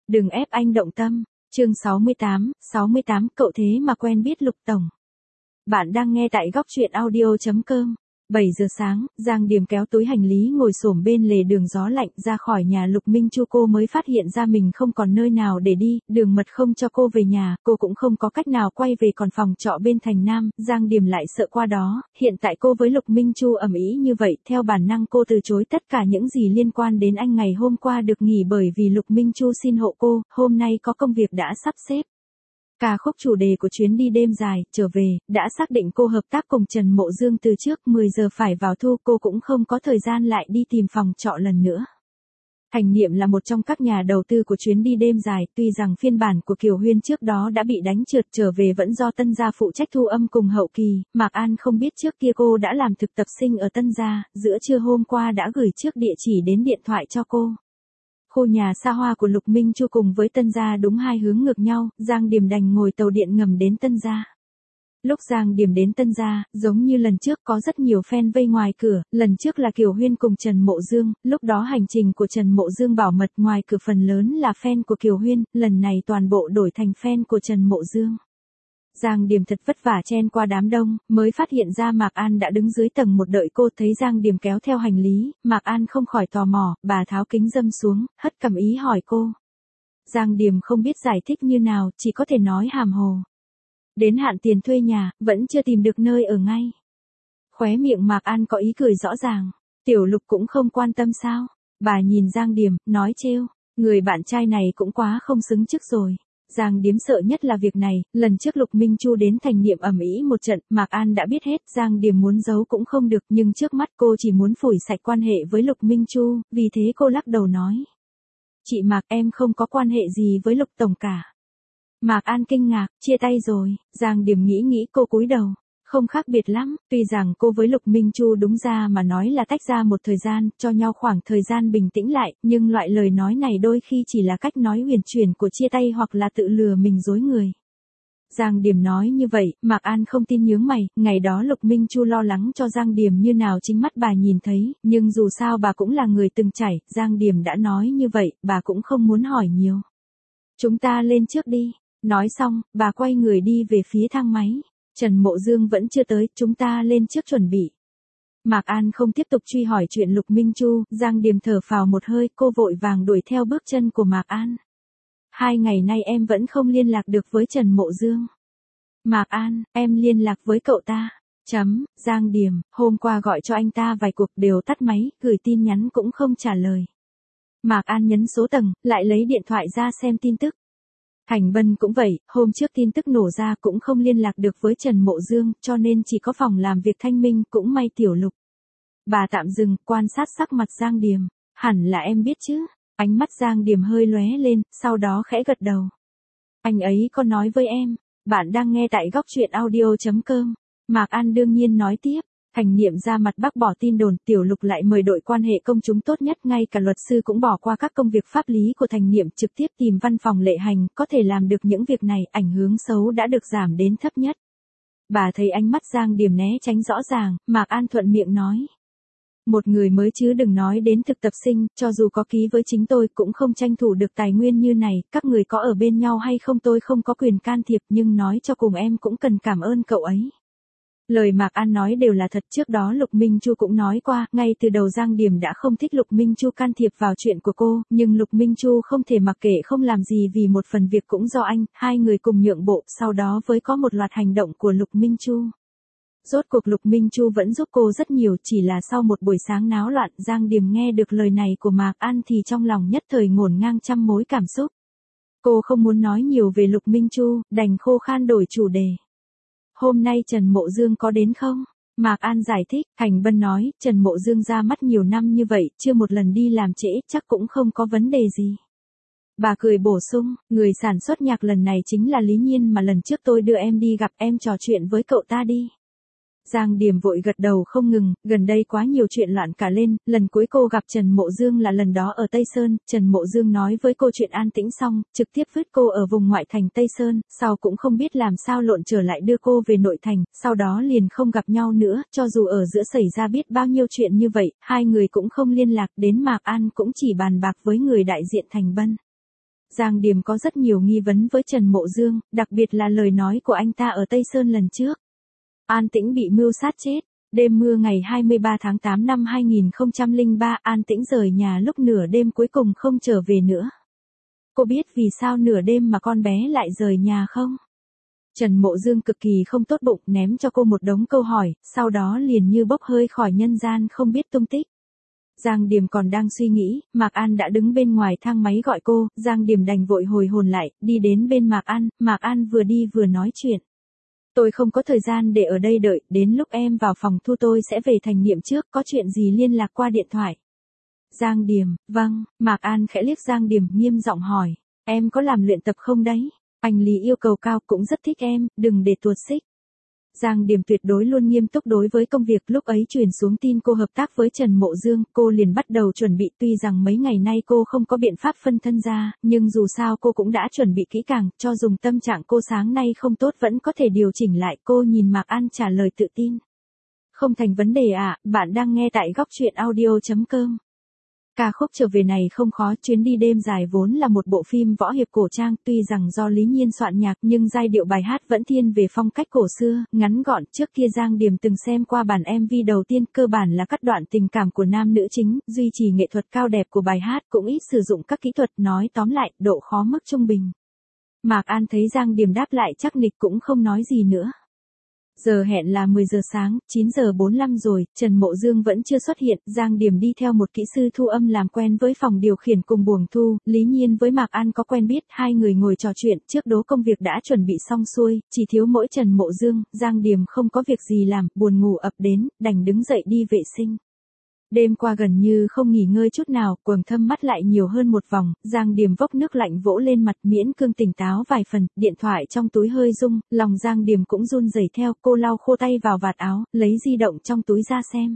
Đừng ép anh động tâm. Chương 68, cậu thế mà quen biết Lục tổng. Bạn đang nghe tại góc truyện audio.com. 7 giờ sáng, Giang Điềm kéo túi hành lý ngồi xổm bên lề đường gió lạnh ra khỏi nhà Lục Minh Chu. Cô mới phát hiện ra mình không còn nơi nào để đi, đường mật không cho cô về nhà, cô cũng không có cách nào quay về còn phòng trọ bên thành Nam. Giang Điềm lại sợ qua đó, hiện tại cô với Lục Minh Chu ầm ĩ như vậy, theo bản năng cô từ chối tất cả những gì liên quan đến anh. Ngày hôm qua được nghỉ bởi vì Lục Minh Chu xin hộ cô, hôm nay có công việc đã sắp xếp. Ca khúc chủ đề của chuyến đi đêm dài, trở về, đã xác định cô hợp tác cùng Trần Mộ Dương từ trước. 10 giờ phải vào thu, cô cũng không có thời gian lại đi tìm phòng trọ lần nữa. Thành Niệm là một trong các nhà đầu tư của chuyến đi đêm dài, tuy rằng phiên bản của Kiều Huyên trước đó đã bị đánh trượt, trở về vẫn do Tân Gia phụ trách thu âm cùng hậu kỳ. Mạc An không biết trước kia cô đã làm thực tập sinh ở Tân Gia, giữa trưa hôm qua đã gửi trước địa chỉ đến điện thoại cho cô. Khu nhà xa hoa của Lục Minh Chu cùng với Tân Gia đúng hai hướng ngược nhau, Giang Điềm đành ngồi tàu điện ngầm đến Tân Gia. Lúc Giang Điềm đến Tân Gia, giống như lần trước có rất nhiều fan vây ngoài cửa, lần trước là Kiều Huyên cùng Trần Mộ Dương, lúc đó hành trình của Trần Mộ Dương bảo mật, ngoài cửa phần lớn là fan của Kiều Huyên, lần này toàn bộ đổi thành fan của Trần Mộ Dương. Giang Điềm thật vất vả chen qua đám đông, mới phát hiện ra Mạc An đã đứng dưới tầng 1 đợi cô. Thấy Giang Điềm kéo theo hành lý, Mạc An không khỏi tò mò, bà tháo kính râm xuống, hất cằm ý hỏi cô. Giang Điềm không biết giải thích như nào, chỉ có thể nói hàm hồ. Đến hạn tiền thuê nhà, vẫn chưa tìm được nơi ở ngay. Khóe miệng Mạc An có ý cười rõ ràng. Tiểu Lục cũng không quan tâm sao? Bà nhìn Giang Điềm, nói trêu, người bạn trai này cũng quá không xứng chức rồi. Giang Điềm sợ nhất là việc này, lần trước Lục Minh Chu đến Thành Niệm ầm ĩ một trận, Mạc An đã biết hết. Giang Điềm muốn giấu cũng không được, nhưng trước mắt cô chỉ muốn phủi sạch quan hệ với Lục Minh Chu, vì thế cô lắc đầu nói. Chị Mạc, em không có quan hệ gì với Lục tổng cả. Mạc An kinh ngạc, chia tay rồi. Giang Điềm nghĩ cô cúi đầu. Không khác biệt lắm, tuy rằng cô với Lục Minh Chu đúng ra mà nói là tách ra một thời gian, cho nhau khoảng thời gian bình tĩnh lại, nhưng loại lời nói này đôi khi chỉ là cách nói huyền chuyển của chia tay hoặc là tự lừa mình dối người. Giang Điềm nói như vậy, Mạc An không tin nhướng mày, ngày đó Lục Minh Chu lo lắng cho Giang Điềm như nào chính mắt bà nhìn thấy, nhưng dù sao bà cũng là người từng trải, Giang Điềm đã nói như vậy, bà cũng không muốn hỏi nhiều. Chúng ta lên trước đi. Nói xong, bà quay người đi về phía thang máy. Trần Mộ Dương vẫn chưa tới, chúng ta lên trước chuẩn bị. Mạc An không tiếp tục truy hỏi chuyện Lục Minh Chu, Giang Điềm thở phào một hơi, cô vội vàng đuổi theo bước chân của Mạc An. 2 ngày nay em vẫn không liên lạc được với Trần Mộ Dương. Mạc An, em liên lạc với cậu ta. Giang Điềm, hôm qua gọi cho anh ta vài cuộc đều tắt máy, gửi tin nhắn cũng không trả lời. Mạc An nhấn số tầng, lại lấy điện thoại ra xem tin tức. Hành Bân cũng vậy, hôm trước tin tức nổ ra cũng không liên lạc được với Trần Mộ Dương, cho nên chỉ có phòng làm việc thanh minh, cũng may Tiểu Lục. Bà tạm dừng, quan sát sắc mặt Giang Điềm, hẳn là em biết chứ. Ánh mắt Giang Điềm hơi lóe lên, sau đó khẽ gật đầu. Anh ấy có nói với em, bạn đang nghe tại góc truyện audio.com. Mạc An đương nhiên nói tiếp. Thành Niệm ra mặt bác bỏ tin đồn, Tiểu Lục lại mời đội quan hệ công chúng tốt nhất, ngay cả luật sư cũng bỏ qua các công việc pháp lý của Thành Niệm, trực tiếp tìm văn phòng lệ hành, có thể làm được những việc này, ảnh hưởng xấu đã được giảm đến thấp nhất. Bà thấy ánh mắt Giang Điềm né tránh rõ ràng, Mạc An thuận miệng nói. Một người mới chứ đừng nói đến thực tập sinh, cho dù có ký với chính tôi cũng không tranh thủ được tài nguyên như này, các người có ở bên nhau hay không tôi không có quyền can thiệp, nhưng nói cho cùng em cũng cần cảm ơn cậu ấy. Lời Mạc An nói đều là thật, trước đó Lục Minh Chu cũng nói qua, ngay từ đầu Giang Điềm đã không thích Lục Minh Chu can thiệp vào chuyện của cô, nhưng Lục Minh Chu không thể mặc kệ không làm gì vì một phần việc cũng do anh, hai người cùng nhượng bộ, sau đó với có một loạt hành động của Lục Minh Chu. Rốt cuộc Lục Minh Chu vẫn giúp cô rất nhiều, chỉ là sau một buổi sáng náo loạn, Giang Điềm nghe được lời này của Mạc An thì trong lòng nhất thời ngổn ngang trăm mối cảm xúc. Cô không muốn nói nhiều về Lục Minh Chu, đành khô khan đổi chủ đề. Hôm nay Trần Mộ Dương có đến không? Mạc An giải thích, Hành Bân nói, Trần Mộ Dương ra mắt nhiều năm như vậy, chưa một lần đi làm trễ, chắc cũng không có vấn đề gì. Bà cười bổ sung, người sản xuất nhạc lần này chính là Lý Nhiên mà lần trước tôi đưa em đi gặp, em trò chuyện với cậu ta đi. Giang Điềm vội gật đầu không ngừng, gần đây quá nhiều chuyện loạn cả lên, lần cuối cô gặp Trần Mộ Dương là lần đó ở Tây Sơn, Trần Mộ Dương nói với cô chuyện an tĩnh xong, trực tiếp vứt cô ở vùng ngoại thành Tây Sơn, sau cũng không biết làm sao lộn trở lại đưa cô về nội thành, sau đó liền không gặp nhau nữa, cho dù ở giữa xảy ra biết bao nhiêu chuyện như vậy, hai người cũng không liên lạc, đến Mạc An cũng chỉ bàn bạc với người đại diện Thành Bân. Giang Điềm có rất nhiều nghi vấn với Trần Mộ Dương, đặc biệt là lời nói của anh ta ở Tây Sơn lần trước. An Tĩnh bị mưu sát chết. Đêm mưa ngày 23 tháng 8 năm 2003, An Tĩnh rời nhà lúc nửa đêm cuối cùng không trở về nữa. Cô biết vì sao nửa đêm mà con bé lại rời nhà không? Trần Mộ Dương cực kỳ không tốt bụng, ném cho cô một đống câu hỏi, sau đó liền như bốc hơi khỏi nhân gian không biết tung tích. Giang Điềm còn đang suy nghĩ, Mạc An đã đứng bên ngoài thang máy gọi cô, Giang Điềm đành vội hồi hồn lại, đi đến bên Mạc An vừa đi vừa nói chuyện. Tôi không có thời gian để ở đây đợi, đến lúc em vào phòng thu tôi sẽ về Thành Niệm trước, có chuyện gì liên lạc qua điện thoại. Giang Điềm, vâng, Mạc An khẽ liếc Giang Điềm nghiêm giọng hỏi, em có làm luyện tập không đấy? Anh Lý yêu cầu cao cũng rất thích em, đừng để tuột xích. Giang Điềm tuyệt đối luôn nghiêm túc đối với công việc, lúc ấy truyền xuống tin cô hợp tác với Trần Mộ Dương, cô liền bắt đầu chuẩn bị, tuy rằng mấy ngày nay cô không có biện pháp phân thân ra, nhưng dù sao cô cũng đã chuẩn bị kỹ càng, cho dùng tâm trạng cô sáng nay không tốt vẫn có thể điều chỉnh lại. Cô nhìn Mạc An trả lời tự tin. Không thành vấn đề ạ, bạn đang nghe tại góc truyện audio.com. Ca khúc Trở Về này không khó, chuyến đi đêm dài vốn là một bộ phim võ hiệp cổ trang, tuy rằng do Lý Nhiên soạn nhạc nhưng giai điệu bài hát vẫn thiên về phong cách cổ xưa, ngắn gọn. Trước kia Giang Điềm từng xem qua bản MV đầu tiên, cơ bản là cắt đoạn tình cảm của nam nữ chính, duy trì nghệ thuật cao đẹp của bài hát, cũng ít sử dụng các kỹ thuật, nói tóm lại, độ khó mức trung bình. Mạc An thấy Giang Điềm đáp lại chắc nịch cũng không nói gì nữa. Giờ hẹn là 10 giờ sáng, 9 giờ 45 rồi, Trần Mộ Dương vẫn chưa xuất hiện, Giang Điềm đi theo một kỹ sư thu âm làm quen với phòng điều khiển cùng buồng thu, Lý Nhiên với Mạc An có quen biết, hai người ngồi trò chuyện, trước đố công việc đã chuẩn bị xong xuôi, chỉ thiếu mỗi Trần Mộ Dương. Giang Điềm không có việc gì làm, buồn ngủ ập đến, đành đứng dậy đi vệ sinh. Đêm qua gần như không nghỉ ngơi chút nào, quầng thâm mắt lại nhiều hơn một vòng, Giang Điềm vốc nước lạnh vỗ lên mặt, miễn cương tỉnh táo vài phần, điện thoại trong túi hơi rung, lòng Giang Điềm cũng run rẩy theo, cô lau khô tay vào vạt áo, lấy di động trong túi ra xem.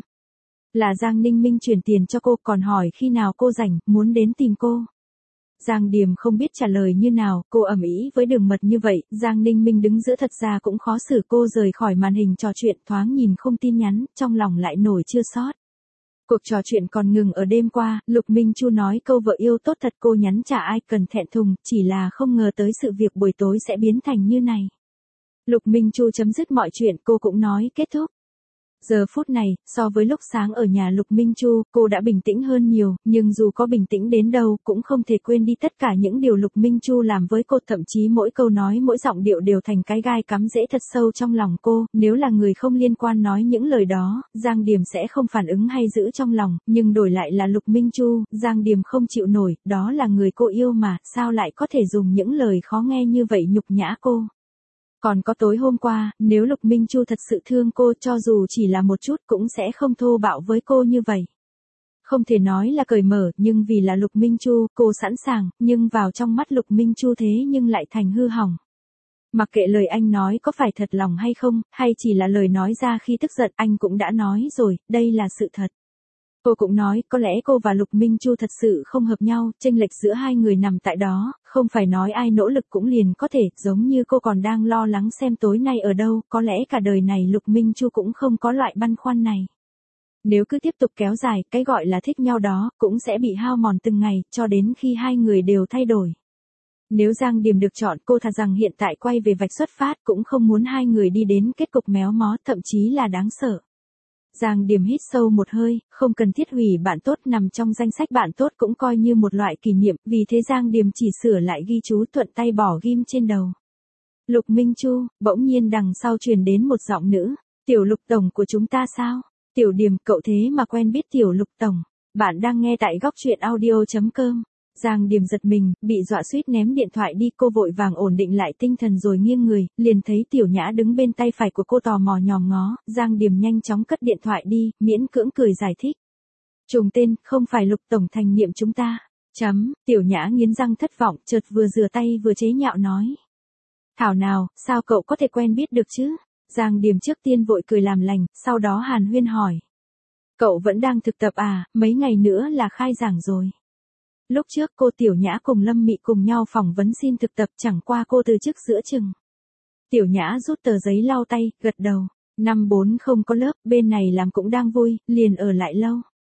Là Giang Ninh Minh chuyển tiền cho cô, còn hỏi khi nào cô rảnh, muốn đến tìm cô. Giang Điềm không biết trả lời như nào, cô ầm ĩ với đường mật như vậy, Giang Ninh Minh đứng giữa thật ra cũng khó xử. Cô rời khỏi màn hình trò chuyện, thoáng nhìn không tin nhắn, trong lòng lại nổi chua xót. Cuộc trò chuyện còn ngừng ở đêm qua, Lục Minh Chu nói câu vợ yêu tốt thật, cô nhắn chả ai cần thẹn thùng, chỉ là không ngờ tới sự việc buổi tối sẽ biến thành như này. Lục Minh Chu chấm dứt mọi chuyện, cô cũng nói kết thúc. Giờ phút này, so với lúc sáng ở nhà Lục Minh Chu, cô đã bình tĩnh hơn nhiều, nhưng dù có bình tĩnh đến đâu, cũng không thể quên đi tất cả những điều Lục Minh Chu làm với cô, thậm chí mỗi câu nói mỗi giọng điệu đều thành cái gai cắm rễ thật sâu trong lòng cô. Nếu là người không liên quan nói những lời đó, Giang Điềm sẽ không phản ứng hay giữ trong lòng, nhưng đổi lại là Lục Minh Chu, Giang Điềm không chịu nổi, đó là người cô yêu mà, sao lại có thể dùng những lời khó nghe như vậy nhục nhã cô. Còn có tối hôm qua, nếu Lục Minh Chu thật sự thương cô, cho dù chỉ là một chút cũng sẽ không thô bạo với cô như vậy. Không thể nói là cởi mở, nhưng vì là Lục Minh Chu, cô sẵn sàng, nhưng vào trong mắt Lục Minh Chu thế nhưng lại thành hư hỏng. Mặc kệ lời anh nói có phải thật lòng hay không, hay chỉ là lời nói ra khi tức giận, anh cũng đã nói rồi, đây là sự thật. Cô cũng nói, có lẽ cô và Lục Minh Chu thật sự không hợp nhau, chênh lệch giữa hai người nằm tại đó, không phải nói ai nỗ lực cũng liền có thể, giống như cô còn đang lo lắng xem tối nay ở đâu, có lẽ cả đời này Lục Minh Chu cũng không có loại băn khoăn này. Nếu cứ tiếp tục kéo dài, cái gọi là thích nhau đó, cũng sẽ bị hao mòn từng ngày, cho đến khi hai người đều thay đổi. Nếu Giang Điềm được chọn, cô thà rằng hiện tại quay về vạch xuất phát, cũng không muốn hai người đi đến kết cục méo mó, thậm chí là đáng sợ. Giang Điềm hít sâu một hơi, không cần thiết hủy bạn tốt, nằm trong danh sách bạn tốt cũng coi như một loại kỷ niệm, vì thế Giang Điềm chỉ sửa lại ghi chú, thuận tay bỏ ghim trên đầu. Lục Minh Chu, bỗng nhiên đằng sau truyền đến một giọng nữ, Tiểu Lục Tổng của chúng ta sao? Tiểu Điềm, cậu thế mà quen biết Tiểu Lục Tổng. Bạn đang nghe tại góc truyện audio.com. Giang Điềm giật mình, bị dọa suýt ném điện thoại đi, cô vội vàng ổn định lại tinh thần rồi nghiêng người, liền thấy Tiểu Nhã đứng bên tay phải của cô tò mò nhòm ngó, Giang Điềm nhanh chóng cất điện thoại đi, miễn cưỡng cười giải thích. Trùng tên, không phải Lục Tổng Thành Niệm chúng ta. Tiểu Nhã nghiến răng thất vọng, chợt vừa rửa tay vừa chế nhạo nói. Thảo nào, sao cậu có thể quen biết được chứ? Giang Điềm trước tiên vội cười làm lành, sau đó hàn huyên hỏi. Cậu vẫn đang thực tập à, mấy ngày nữa là khai giảng rồi. Lúc trước cô Tiểu Nhã cùng Lâm Mị cùng nhau phỏng vấn xin thực tập, chẳng qua cô từ chức giữa chừng. Tiểu Nhã rút tờ giấy lau tay, gật đầu. Năm 4 không có lớp, bên này làm cũng đang vui, liền ở lại lâu.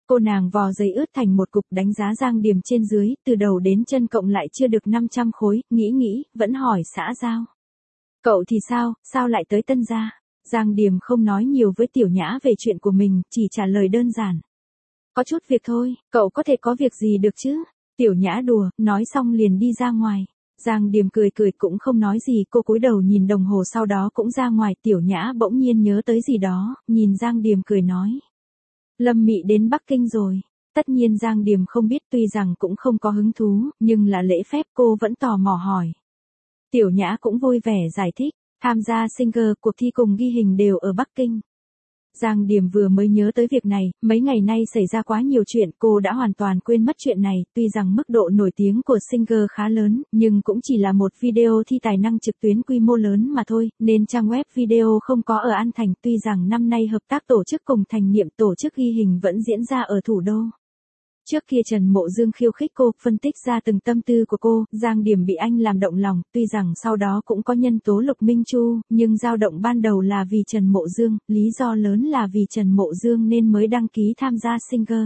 Cô nàng vò giấy ướt thành một cục đánh giá Giang Điềm trên dưới, từ đầu đến chân cộng lại chưa được 500 khối, nghĩ, vẫn hỏi xã giao. Cậu thì sao lại tới Tân gia? Giang Điềm không nói nhiều với Tiểu Nhã về chuyện của mình, chỉ trả lời đơn giản. Có chút việc thôi, cậu có thể có việc gì được chứ? Tiểu Nhã đùa, nói xong liền đi ra ngoài. Giang Điềm cười cũng không nói gì, cô cúi đầu nhìn đồng hồ sau đó cũng ra ngoài. Tiểu Nhã bỗng nhiên nhớ tới gì đó, nhìn Giang Điềm cười nói. Lâm Mị đến Bắc Kinh rồi. Tất nhiên Giang Điềm không biết, tuy rằng cũng không có hứng thú, nhưng là lễ phép cô vẫn tò mò hỏi. Tiểu Nhã cũng vui vẻ giải thích, tham gia Singer, cuộc thi cùng ghi hình đều ở Bắc Kinh. Giang Điềm vừa mới nhớ tới việc này, mấy ngày nay xảy ra quá nhiều chuyện, cô đã hoàn toàn quên mất chuyện này. Tuy rằng mức độ nổi tiếng của Singer khá lớn, nhưng cũng chỉ là một video thi tài năng trực tuyến quy mô lớn mà thôi, nên trang web video không có ở An Thành. Tuy rằng năm nay hợp tác tổ chức cùng Thành Niệm tổ chức ghi hình vẫn diễn ra ở thủ đô. Trước kia Trần Mộ Dương khiêu khích cô, phân tích ra từng tâm tư của cô, Giang Điềm bị anh làm động lòng, tuy rằng sau đó cũng có nhân tố Lục Minh Chu, nhưng dao động ban đầu là vì Trần Mộ Dương, lý do lớn là vì Trần Mộ Dương nên mới đăng ký tham gia Singer.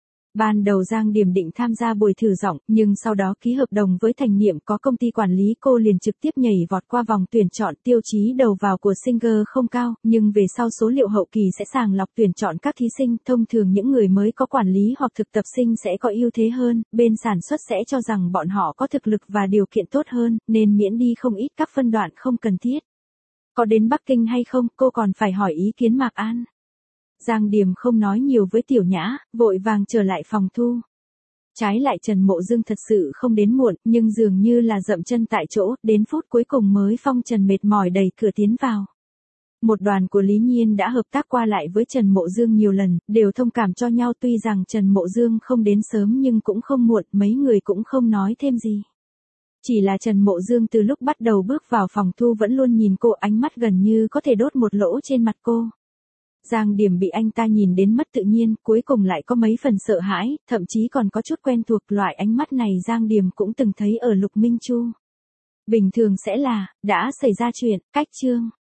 Ban đầu Giang Điềm định tham gia buổi thử giọng, nhưng sau đó ký hợp đồng với Thành Niệm có công ty quản lý, cô liền trực tiếp nhảy vọt qua vòng tuyển chọn. Tiêu chí đầu vào của Singer không cao, nhưng về sau số liệu hậu kỳ sẽ sàng lọc tuyển chọn các thí sinh. Thông thường những người mới có quản lý hoặc thực tập sinh sẽ có ưu thế hơn, bên sản xuất sẽ cho rằng bọn họ có thực lực và điều kiện tốt hơn, nên miễn đi không ít các phân đoạn không cần thiết. Có đến Bắc Kinh hay không, cô còn phải hỏi ý kiến Mạc An. Giang Điềm không nói nhiều với Tiểu Nhã, vội vàng trở lại phòng thu. Trái lại Trần Mộ Dương thật sự không đến muộn, nhưng dường như là dậm chân tại chỗ, đến phút cuối cùng mới phong trần mệt mỏi đẩy cửa tiến vào. Một đoàn của Lý Nhiên đã hợp tác qua lại với Trần Mộ Dương nhiều lần, đều thông cảm cho nhau. Tuy rằng Trần Mộ Dương không đến sớm nhưng cũng không muộn, mấy người cũng không nói thêm gì. Chỉ là Trần Mộ Dương từ lúc bắt đầu bước vào phòng thu vẫn luôn nhìn cô, ánh mắt gần như có thể đốt một lỗ trên mặt cô. Giang Điềm bị anh ta nhìn đến mất tự nhiên, cuối cùng lại có mấy phần sợ hãi, thậm chí còn có chút quen thuộc. Loại ánh mắt này Giang Điềm cũng từng thấy ở Lục Minh Chu. Bình thường sẽ là, đã xảy ra chuyện, cách chương.